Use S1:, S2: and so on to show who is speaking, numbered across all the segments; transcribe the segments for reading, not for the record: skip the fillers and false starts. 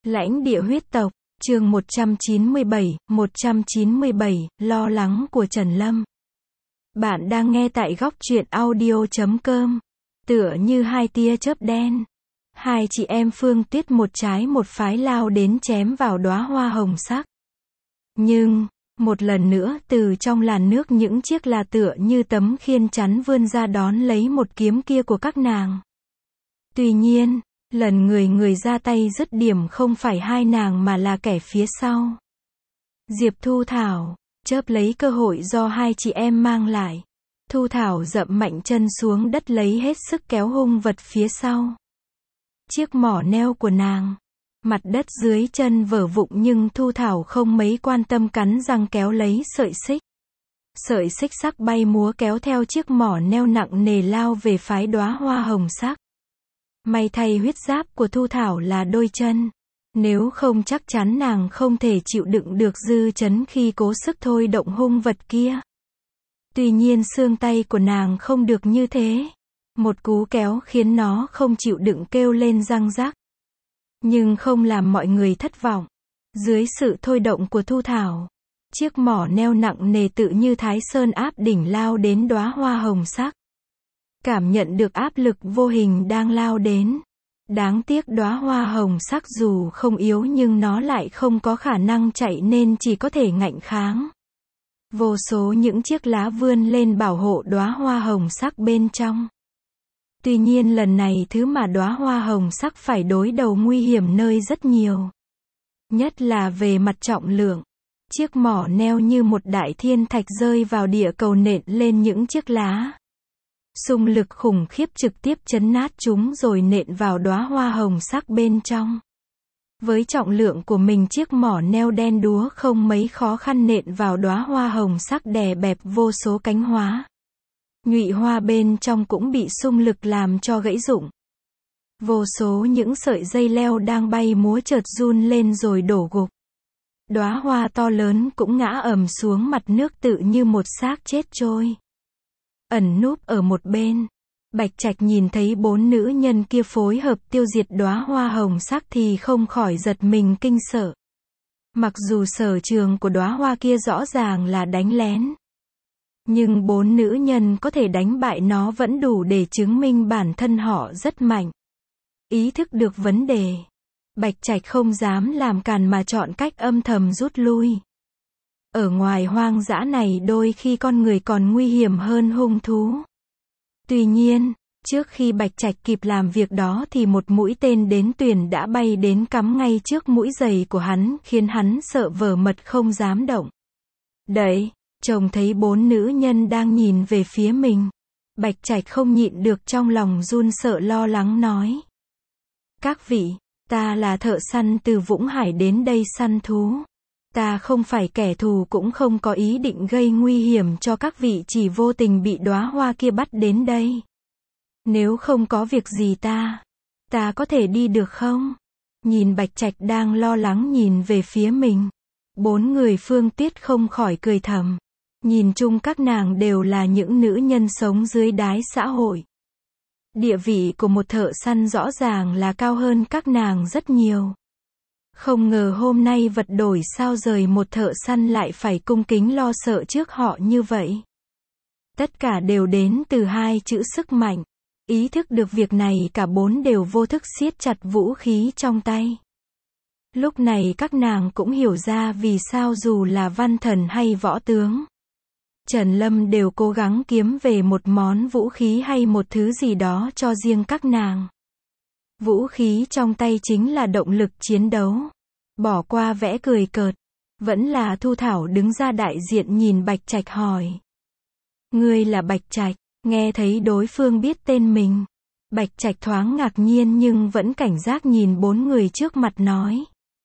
S1: Lãnh địa huyết tộc, chương 197, lo lắng của Trần Lâm. Bạn đang nghe tại góc truyện audio.com. Tựa như hai tia chớp đen, hai chị em Phương Tuyết một trái một phái lao đến chém vào đóa hoa hồng sắc. Nhưng, một lần nữa từ trong làn nước những chiếc là tựa như tấm khiên chắn vươn ra đón lấy một kiếm kia của các nàng. Tuy nhiên, lần người ra tay dứt điểm không phải hai nàng mà là kẻ phía sau. Diệp Thu Thảo, chớp lấy cơ hội do hai chị em mang lại. Thu Thảo dậm mạnh chân xuống đất lấy hết sức kéo hung vật phía sau. Chiếc mỏ neo của nàng, mặt đất dưới chân vỡ vụn nhưng Thu Thảo không mấy quan tâm cắn răng kéo lấy sợi xích. Sợi xích sắc bay múa kéo theo chiếc mỏ neo nặng nề lao về phái đóa hoa hồng sắc. May thay huyết giáp của Thu Thảo là đôi chân. Nếu không chắc chắn nàng không thể chịu đựng được dư chấn khi cố sức thôi động hung vật kia. Tuy nhiên xương tay của nàng không được như thế. Một cú kéo khiến nó không chịu đựng kêu lên răng rắc. Nhưng không làm mọi người thất vọng. Dưới sự thôi động của Thu Thảo, chiếc mỏ neo nặng nề tự như Thái Sơn áp đỉnh lao đến đóa hoa hồng sắc. Cảm nhận được áp lực vô hình đang lao đến. Đáng tiếc đóa hoa hồng sắc dù không yếu nhưng nó lại không có khả năng chạy nên chỉ có thể ngạnh kháng. Vô số những chiếc lá vươn lên bảo hộ đóa hoa hồng sắc bên trong. Tuy nhiên lần này thứ mà đóa hoa hồng sắc phải đối đầu nguy hiểm nơi rất nhiều. Nhất là về mặt trọng lượng. Chiếc mỏ neo như một đại thiên thạch rơi vào địa cầu nện lên những chiếc lá. Xung lực khủng khiếp trực tiếp chấn nát chúng rồi nện vào đóa hoa hồng sắc bên trong. Với trọng lượng của mình chiếc mỏ neo đen đúa không mấy khó khăn nện vào đóa hoa hồng sắc đè bẹp vô số cánh hoa. Nhụy hoa bên trong cũng bị xung lực làm cho gãy rụng. Vô số những sợi dây leo đang bay múa chợt run lên rồi đổ gục. Đóa hoa to lớn cũng ngã ầm xuống mặt nước tự như một xác chết trôi. Ẩn núp ở một bên, Bạch Trạch nhìn thấy bốn nữ nhân kia phối hợp tiêu diệt đóa hoa hồng sắc thì không khỏi giật mình kinh sợ. Mặc dù sở trường của đóa hoa kia rõ ràng là đánh lén, nhưng bốn nữ nhân có thể đánh bại nó vẫn đủ để chứng minh bản thân họ rất mạnh. Ý thức được vấn đề, Bạch Trạch không dám làm càn mà chọn cách âm thầm rút lui. Ở ngoài hoang dã này đôi khi con người còn nguy hiểm hơn hung thú. Tuy nhiên, trước khi Bạch Trạch kịp làm việc đó thì một mũi tên đến tuyền đã bay đến cắm ngay trước mũi giày của hắn khiến hắn sợ vờ mật không dám động. Đấy, trông thấy bốn nữ nhân đang nhìn về phía mình. Bạch Trạch không nhịn được trong lòng run sợ lo lắng nói. Các vị, ta là thợ săn từ Vũng Hải đến đây săn thú. Ta không phải kẻ thù cũng không có ý định gây nguy hiểm cho các vị chỉ vô tình bị đóa hoa kia bắt đến đây. Nếu không có việc gì ta có thể đi được không? Nhìn Bạch Trạch đang lo lắng nhìn về phía mình. Bốn người Phương Tuyết không khỏi cười thầm. Nhìn chung các nàng đều là những nữ nhân sống dưới đáy xã hội. Địa vị của một thợ săn rõ ràng là cao hơn các nàng rất nhiều. Không ngờ hôm nay vật đổi sao rời một thợ săn lại phải cung kính lo sợ trước họ như vậy. Tất cả đều đến từ hai chữ sức mạnh. Ý thức được việc này cả bốn đều vô thức siết chặt vũ khí trong tay. Lúc này các nàng cũng hiểu ra vì sao dù là văn thần hay võ tướng, Trần Lâm đều cố gắng kiếm về một món vũ khí hay một thứ gì đó cho riêng các nàng. Vũ khí trong tay chính là động lực chiến đấu. Bỏ qua vẽ cười cợt, vẫn là Thu Thảo đứng ra đại diện nhìn Bạch Trạch hỏi. Ngươi là Bạch Trạch? Nghe thấy đối phương biết tên mình, Bạch Trạch thoáng ngạc nhiên nhưng vẫn cảnh giác nhìn bốn người trước mặt nói.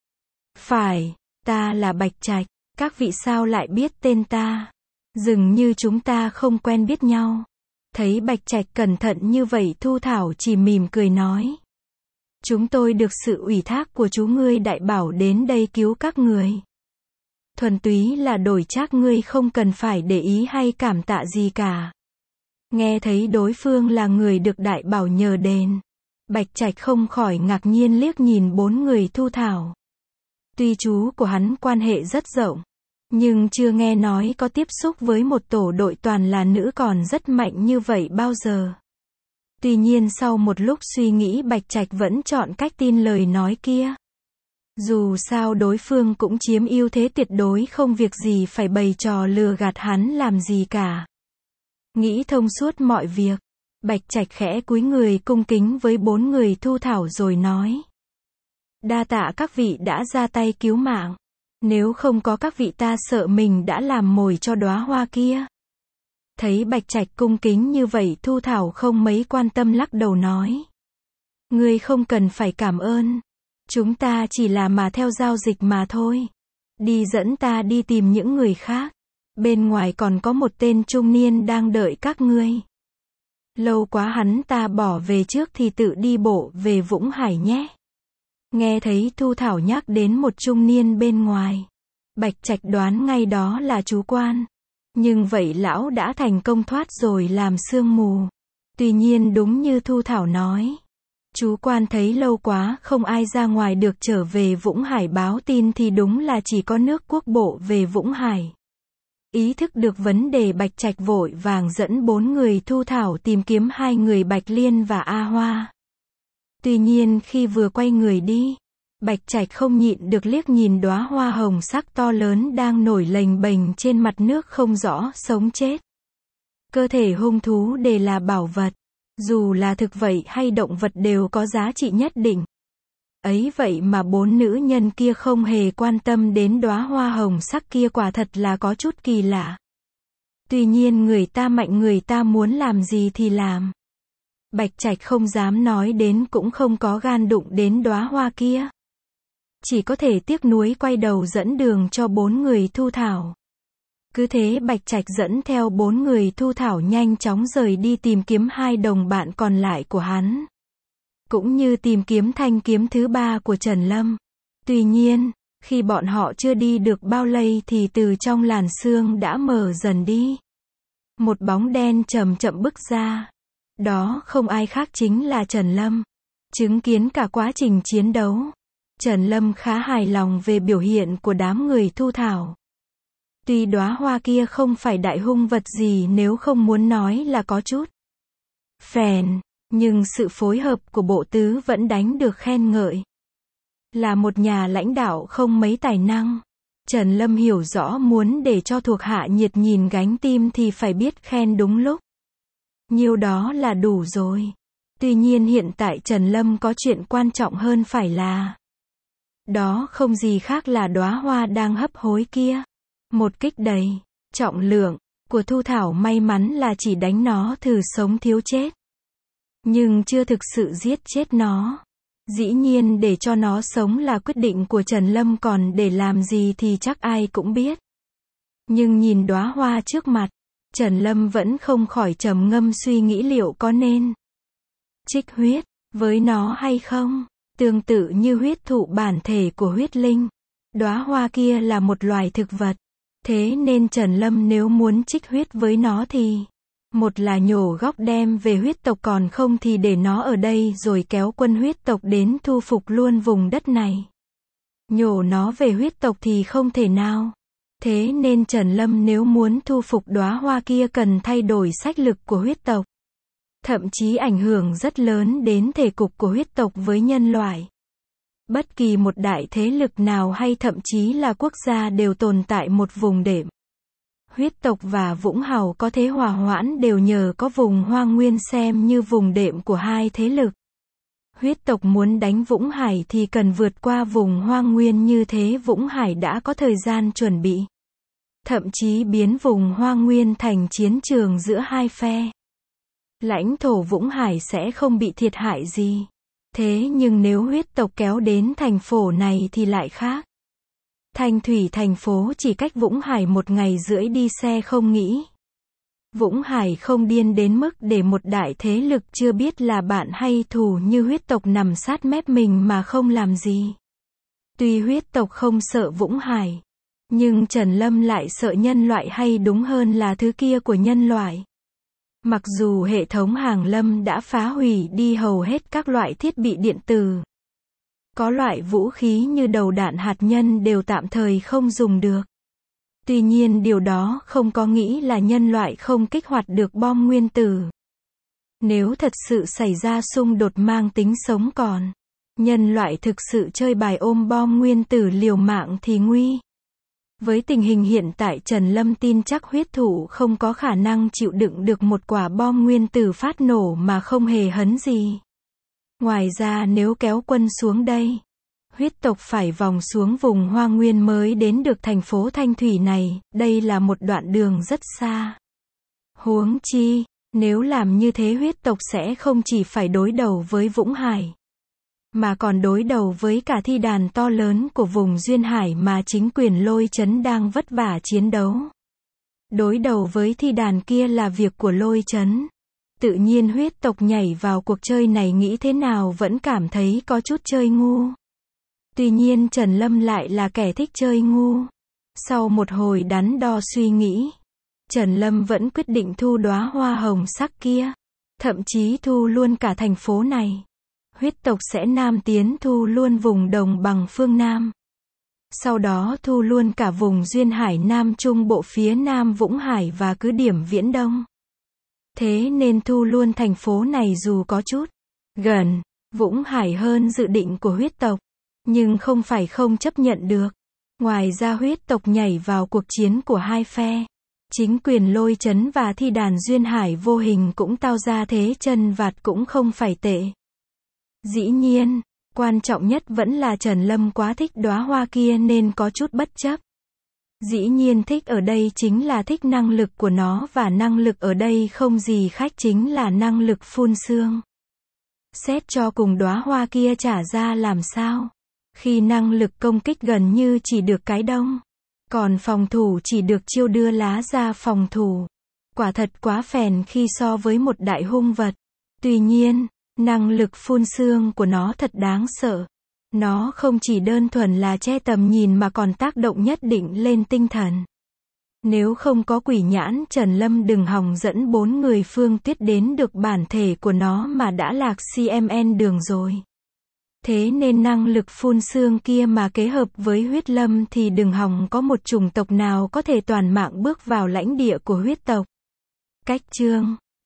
S1: Phải, ta là Bạch Trạch, các vị sao lại biết tên ta? Dường như chúng ta không quen biết nhau. Thấy Bạch Trạch cẩn thận như vậy Thu Thảo chỉ mỉm cười nói. Chúng tôi được sự ủy thác của chú ngươi đại bảo đến đây cứu các người. Thuần túy là đổi trác ngươi không cần phải để ý hay cảm tạ gì cả. Nghe thấy đối phương là người được đại bảo nhờ đền, Bạch Trạch không khỏi ngạc nhiên liếc nhìn 4 người Thu Thảo. Tuy chú của hắn quan hệ rất rộng, nhưng chưa nghe nói có tiếp xúc với một tổ đội toàn là nữ còn rất mạnh như vậy bao giờ. Tuy nhiên sau một lúc suy nghĩ Bạch Trạch vẫn chọn cách tin lời nói kia. Dù sao đối phương cũng chiếm ưu thế tuyệt đối, không việc gì phải bày trò lừa gạt hắn làm gì cả. Nghĩ thông suốt mọi việc, Bạch Trạch khẽ cúi người cung kính với 4 người Thu Thảo rồi nói: đa tạ các vị đã ra tay cứu mạng. Nếu không có các vị ta sợ mình đã làm mồi cho đóa hoa kia. Thấy Bạch Trạch cung kính như vậy, Thu Thảo không mấy quan tâm lắc đầu nói: ngươi không cần phải cảm ơn. Chúng ta chỉ là mà theo giao dịch mà thôi. Đi dẫn ta đi tìm những người khác. Bên ngoài còn có một tên trung niên đang đợi các ngươi. Lâu quá hắn ta bỏ về trước thì tự đi bộ về Vũng Hải nhé. Nghe thấy Thu Thảo nhắc đến một trung niên bên ngoài, Bạch Trạch đoán ngay đó là chú Quan. Nhưng vậy lão đã thành công thoát rồi làm sương mù. Tuy nhiên đúng như Thu Thảo nói, chú Quan thấy lâu quá không ai ra ngoài được trở về Vũng Hải báo tin thì đúng là chỉ có nước quốc bộ về Vũng Hải. Ý thức được vấn đề, Bạch Trạch vội vàng dẫn 4 người Thu Thảo tìm kiếm 2 người Bạch Liên và A Hoa. Tuy nhiên khi vừa quay người đi, Bạch Trạch không nhịn được liếc nhìn đóa hoa hồng sắc to lớn đang nổi lềnh bềnh trên mặt nước không rõ sống chết. Cơ thể hung thú đều là bảo vật, dù là thực vật hay động vật đều có giá trị nhất định. Ấy vậy mà 4 nữ nhân kia không hề quan tâm đến đóa hoa hồng sắc kia, quả thật là có chút kỳ lạ. Tuy nhiên người ta mạnh, người ta muốn làm gì thì làm. Bạch Trạch không dám nói đến, cũng không có gan đụng đến đóa hoa kia. Chỉ có thể tiếc nuối quay đầu dẫn đường cho 4 người Thu Thảo. Cứ thế Bạch Trạch dẫn theo 4 người Thu Thảo nhanh chóng rời đi tìm kiếm 2 đồng bạn còn lại của hắn. Cũng như tìm kiếm thanh kiếm thứ 3 của Trần Lâm. Tuy nhiên, khi bọn họ chưa đi được bao lâu thì từ trong làn sương đã mờ dần đi. Một bóng đen chậm chậm bước ra. Đó không ai khác chính là Trần Lâm. Chứng kiến cả quá trình chiến đấu, Trần Lâm khá hài lòng về biểu hiện của đám người Thu Thảo. Tuy đóa hoa kia không phải đại hung vật gì, nếu không muốn nói là có chút phèn, nhưng sự phối hợp của bộ tứ vẫn đáng được khen ngợi. Là một nhà lãnh đạo không mấy tài năng, Trần Lâm hiểu rõ muốn để cho thuộc hạ nhiệt nhìn gánh tim thì phải biết khen đúng lúc. Nhiêu đó là đủ rồi. Tuy nhiên hiện tại Trần Lâm có chuyện quan trọng hơn, phải là đó không gì khác là đóa hoa đang hấp hối kia. Một kích đầy trọng lượng của Thu Thảo may mắn là chỉ đánh nó thử sống thiếu chết, nhưng chưa thực sự giết chết nó. Dĩ nhiên để cho nó sống là quyết định của Trần Lâm, còn để làm gì thì chắc ai cũng biết. Nhưng nhìn đóa hoa trước mặt, Trần Lâm vẫn không khỏi trầm ngâm suy nghĩ liệu có nên trích huyết với nó hay không. Tương tự như huyết thụ bản thể của huyết linh, đóa hoa kia là một loài thực vật. Thế nên Trần Lâm nếu muốn trích huyết với nó thì một là nhổ góc đem về huyết tộc, còn không thì để nó ở đây rồi kéo quân huyết tộc đến thu phục luôn vùng đất này. Nhổ nó về huyết tộc thì không thể nào. Thế nên Trần Lâm nếu muốn thu phục đóa hoa kia cần thay đổi sách lược của huyết tộc. Thậm chí ảnh hưởng rất lớn đến thể cục của huyết tộc với nhân loại. Bất kỳ một đại thế lực nào hay thậm chí là quốc gia đều tồn tại một vùng đệm. Huyết tộc và Vũng Hầu có thế hòa hoãn đều nhờ có vùng Hoang Nguyên xem như vùng đệm của hai thế lực. Huyết tộc muốn đánh Vũng Hải thì cần vượt qua vùng Hoang Nguyên, như thế Vũng Hải đã có thời gian chuẩn bị. Thậm chí biến vùng Hoang Nguyên thành chiến trường giữa hai phe. Lãnh thổ Vũng Hải sẽ không bị thiệt hại gì. Thế nhưng nếu huyết tộc kéo đến thành phố này thì lại khác. Thanh thủy thành phố chỉ cách Vũng Hải 1 ngày rưỡi đi xe không nghĩ. Vũng Hải không điên đến mức để một đại thế lực chưa biết là bạn hay thù như huyết tộc nằm sát mép mình mà không làm gì. Tuy huyết tộc không sợ Vũng Hải, nhưng Trần Lâm lại sợ nhân loại, hay đúng hơn là thứ kia của nhân loại. Mặc dù hệ thống Hàng Lâm đã phá hủy đi hầu hết các loại thiết bị điện tử. Có loại vũ khí như đầu đạn hạt nhân đều tạm thời không dùng được. Tuy nhiên điều đó không có nghĩa là nhân loại không kích hoạt được bom nguyên tử. Nếu thật sự xảy ra xung đột mang tính sống còn, nhân loại thực sự chơi bài ôm bom nguyên tử liều mạng thì nguy. Với tình hình hiện tại Trần Lâm tin chắc huyết thủ không có khả năng chịu đựng được một quả bom nguyên tử phát nổ mà không hề hấn gì. Ngoài ra nếu kéo quân xuống đây, huyết tộc phải vòng xuống vùng Hoa Nguyên mới đến được thành phố Thanh Thủy này, đây là một đoạn đường rất xa. Huống chi, nếu làm như thế huyết tộc sẽ không chỉ phải đối đầu với Vũng Hải, mà còn đối đầu với cả thi đàn to lớn của vùng Duyên Hải mà chính quyền Lôi Trấn đang vất vả chiến đấu. Đối đầu với thi đàn kia là việc của Lôi Trấn. Tự nhiên huyết tộc nhảy vào cuộc chơi này nghĩ thế nào vẫn cảm thấy có chút chơi ngu. Tuy nhiên Trần Lâm lại là kẻ thích chơi ngu. Sau một hồi đắn đo suy nghĩ, Trần Lâm vẫn quyết định thu đóa hoa hồng sắc kia. Thậm chí thu luôn cả thành phố này. Huyết tộc sẽ nam tiến thu luôn vùng đồng bằng phương Nam. Sau đó thu luôn cả vùng Duyên Hải Nam Trung Bộ phía Nam Vũng Hải và cứ điểm Viễn Đông. Thế nên thu luôn thành phố này dù có chút gần Vũng Hải hơn dự định của huyết tộc. Nhưng không phải không chấp nhận được. Ngoài ra huyết tộc nhảy vào cuộc chiến của hai phe. Chính quyền Lôi Trấn và thi đàn Duyên Hải vô hình cũng tạo ra thế chân vạt cũng không phải tệ. Dĩ nhiên, quan trọng nhất vẫn là Trần Lâm quá thích đóa hoa kia nên có chút bất chấp. Dĩ nhiên thích ở đây chính là thích năng lực của nó và năng lực ở đây không gì khác chính là năng lực phun sương. Xét cho cùng đóa hoa kia trả ra làm sao? Khi năng lực công kích gần như chỉ được cái đông, còn phòng thủ chỉ được chiêu đưa lá ra phòng thủ. Quả thật quá phèn khi so với một đại hung vật. Tuy nhiên, năng lực phun sương của nó thật đáng sợ. Nó không chỉ đơn thuần là che tầm nhìn mà còn tác động nhất định lên tinh thần. Nếu không có quỷ nhãn Trần Lâm đừng hòng dẫn 4 người Phương Tuyết đến được bản thể của nó mà đã lạc CMN đường rồi. Thế nên năng lực phun sương kia mà kết hợp với huyết lâm thì đừng hòng có một chủng tộc nào có thể toàn mạng bước vào lãnh địa của huyết tộc. Cách chương